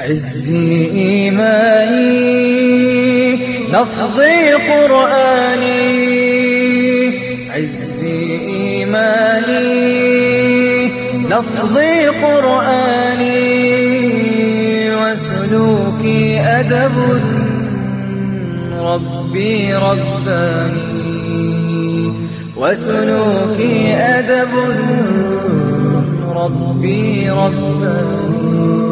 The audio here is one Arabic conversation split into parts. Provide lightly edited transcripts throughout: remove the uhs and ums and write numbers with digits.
عزي إيماني لفظي قرآني، عزي إيماني لفظي قرآني، وسلوكي أدب ربي رباني، وسلوكي أدب ربي رباني.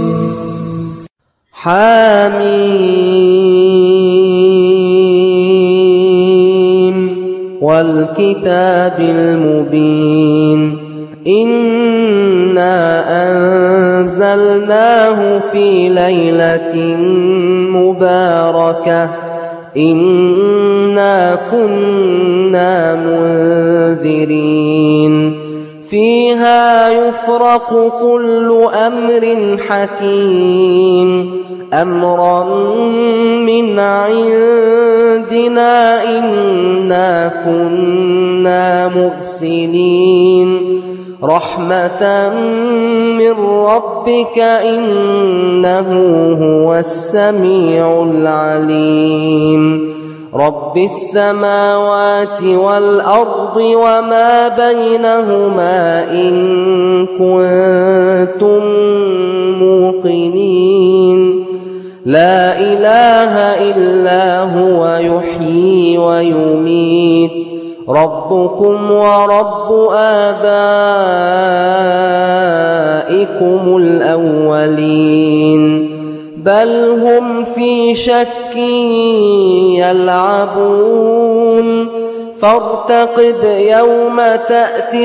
حميم والكتاب المبين، إنا أنزلناه في ليلة مباركة، إنا كنا منذرين، فيها يفرق كل أمر حكيم، أمرا من عندنا إنا كنا مرسلين، رحمة من ربك إنه هو السميع العليم، رب السماوات والأرض وما بينهما إن كنتم موقنين، لا إله إلا هو يحيي ويميت، ربكم ورب آبائكم الأولين، بل هم في شك يلعبون، فارتقب يوم تأتي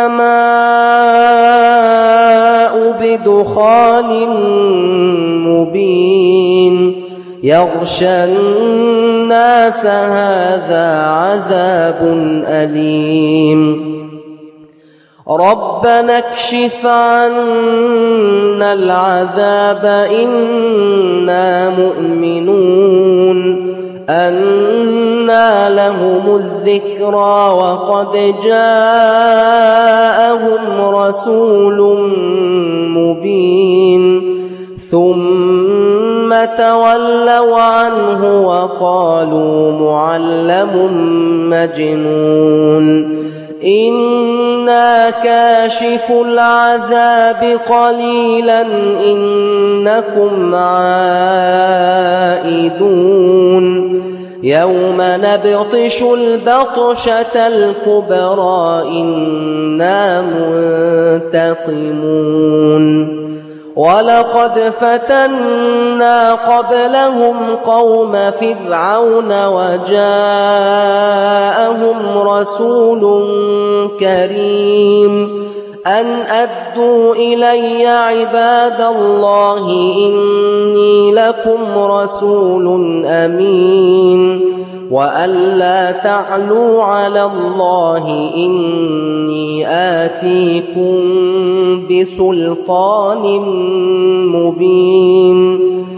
السماء بدخان مبين، يغشى الناس هذا عذاب أليم، ربنا اكشف عنا العذاب إنا مؤمنون، أنى لهم الذكرى وقد جاءهم رسول مبين، ثم تولوا عنه وقالوا معلم مجنون، إنا كاشف العذاب قليلا إنكم عائدون، يوم نبطش البطشة الكبرى إنا منتقمون، ولقد فتنا قبلهم قوم فرعون وجاءهم رسول كريم، أن أدوا إلي عباد الله إني لكم رسول أمين، وأن لا تعلوا على الله إني آتيكم بسلطان مبين،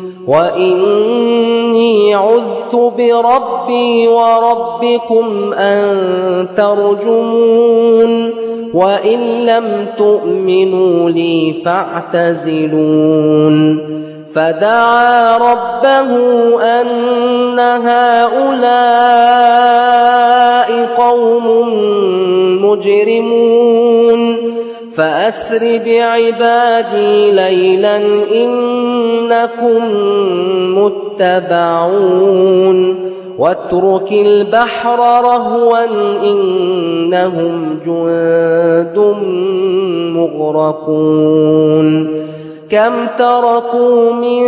وإني عذت بربي وربكم أن ترجمون، وإن لم تؤمنوا لي فاعتزلون، فدعا ربه أن هؤلاء قوم مجرمون، فأسر بعبادي ليلا إنكم متبعون، واترك البحر رهوا إنهم جند مغرقون، كم تركوا من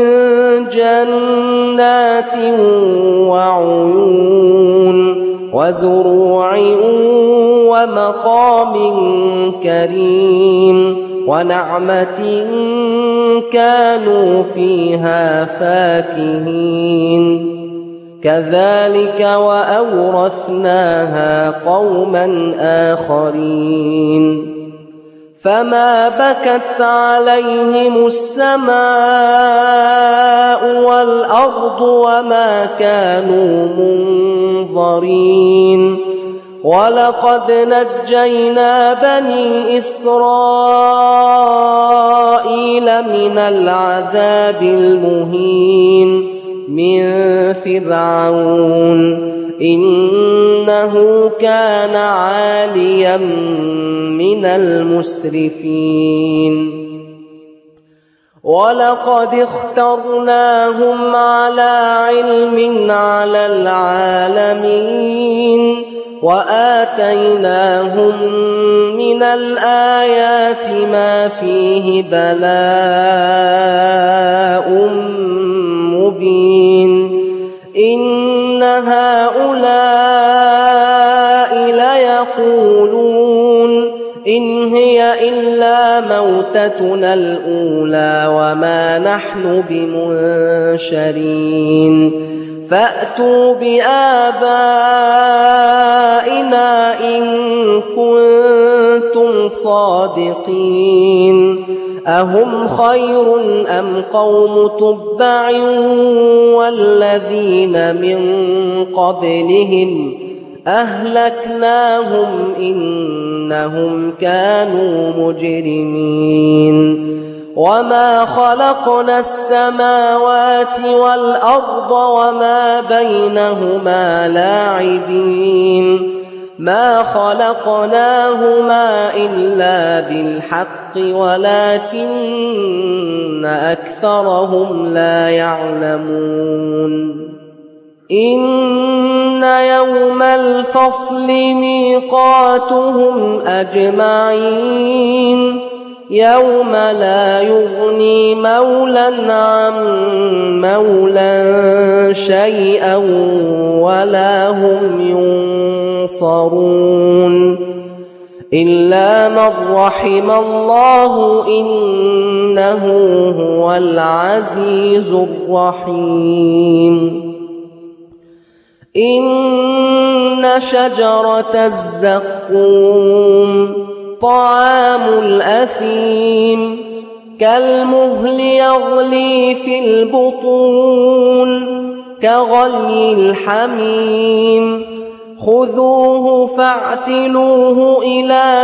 جنات وعيون، وزروع ومقام كريم، ونعمة كانوا فيها فاكهين، كذلك وأورثناها قوما آخرين، فما بكت عليهم السماء والأرض وما كانوا منظرين، ولقد نجينا بني إسرائيل من العذاب المهين من فرعون إنه كان عاليا من المسرفين ولقد اخترناهم على علم على العالمين وآتيناهم من الآيات ما فيه بلاء مبين إن هؤلاء ليقولون إن هي إلا موتتنا الأولى وما نحن بمنشرين فأتوا بآبائنا إن كنتم صادقين أهم خير أم قوم تبع والذين من قبلهم أهلكناهم إنهم كانوا مجرمين وما خلقنا السماوات والأرض وما بينهما لاعبين ما خلقناهما إلا بالحق ولكن أكثرهم لا يعلمون إن يوم الفصل ميقاتهم أجمعين يوم لا يغني مولى عن مولى شيئا ولا هم ينصرون إلا من رحم الله إنه هو العزيز الرحيم إن شجرة الزقوم طعام الأثيم كالمهل يغلي في البطون كغلي الحميم خذوه فاعتلوه إلى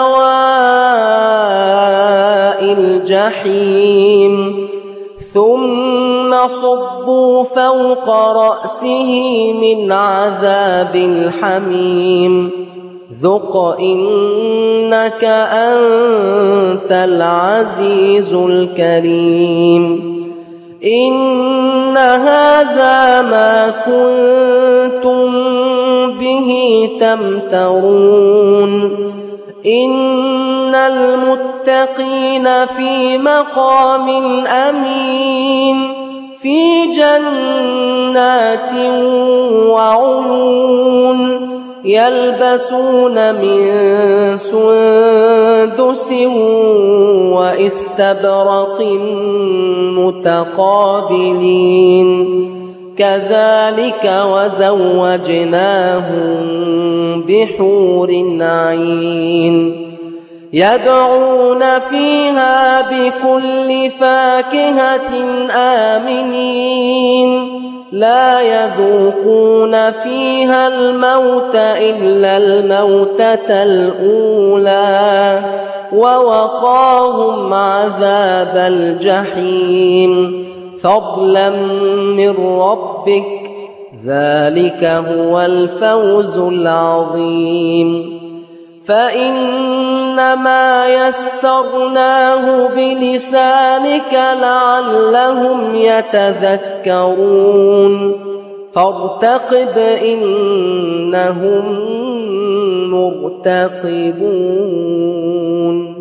سواء الجحيم ثم صبوا فوق رأسه من عذاب الحميم ذق إنك أنت العزيز الكريم إن هذا ما كنتم به تمترون إن المتقين في مقام أمين في جنات وعيون يلبسون من سندس واستبرق متقابلين كذلك وزوجناهم بحور عين يدعون فيها بكل فاكهة آمنين لا يذوقون فيها الموت إلا الموتة الأولى ووقاهم عذاب الجحيم فضلا من ربك ذلك هو الفوز العظيم فإنما يسرناه بلسانك لعلهم يتذكرون فارتقب إنهم مرتقبون